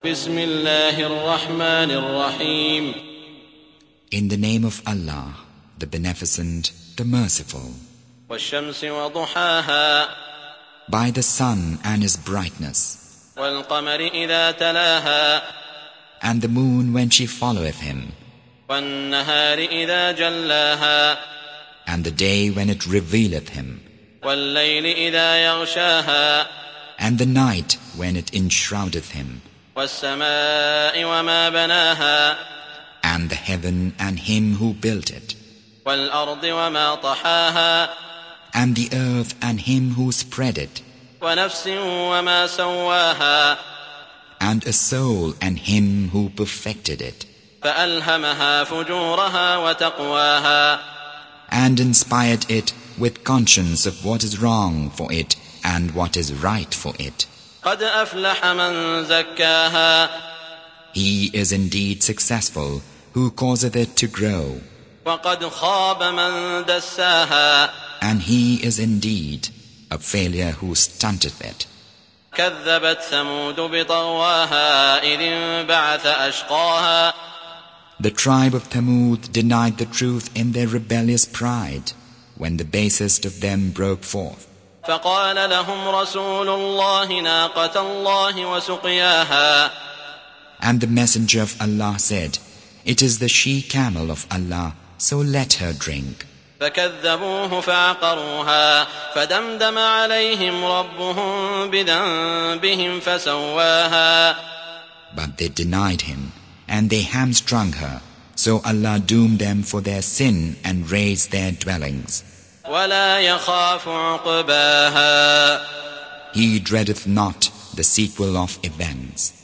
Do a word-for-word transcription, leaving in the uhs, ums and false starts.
بسم الله الرحمن الرحيم. In the name of Allah, the Beneficent, the Merciful. والشمس وضحاها. By the sun and his brightness. والقمر إذا تلاها. And the moon when she followeth him. والنهار إذا جلاها. And the day when it revealeth him. والليل إذا يغشاها. And the night when it enshroudeth him. والسماء وما بناها. And the heaven and him who built it. والأرض وما طحاها. And the earth and him who spread it. ونفس وما سواها. And a soul and him who perfected it. فألهمها فجورها وتقواها. And inspired it with conscience of what is wrong for it and what is right for it. قد أفلح من زكاها. He is indeed successful who causeth it to grow. وقد خاب من دساها. And he is indeed a failure who stunteth it. كذبت ثمود بطغواها إذ انبعث أشقاها. The tribe of Thamud denied the truth in their rebellious pride when the basest of them broke forth. فقال لهم رسول الله ناقة الله وسقياها. And the messenger of Allah said, It is the she-camel of Allah, so let her drink. فكذبوه فعقروها فدمدم عليهم ربهم بذنبهم فسواها. But they denied him, and they hamstrung her, so Allah doomed them for their sin and razed their dwellings. ولا يخاف عقباها. He dreadeth not the sequel of events.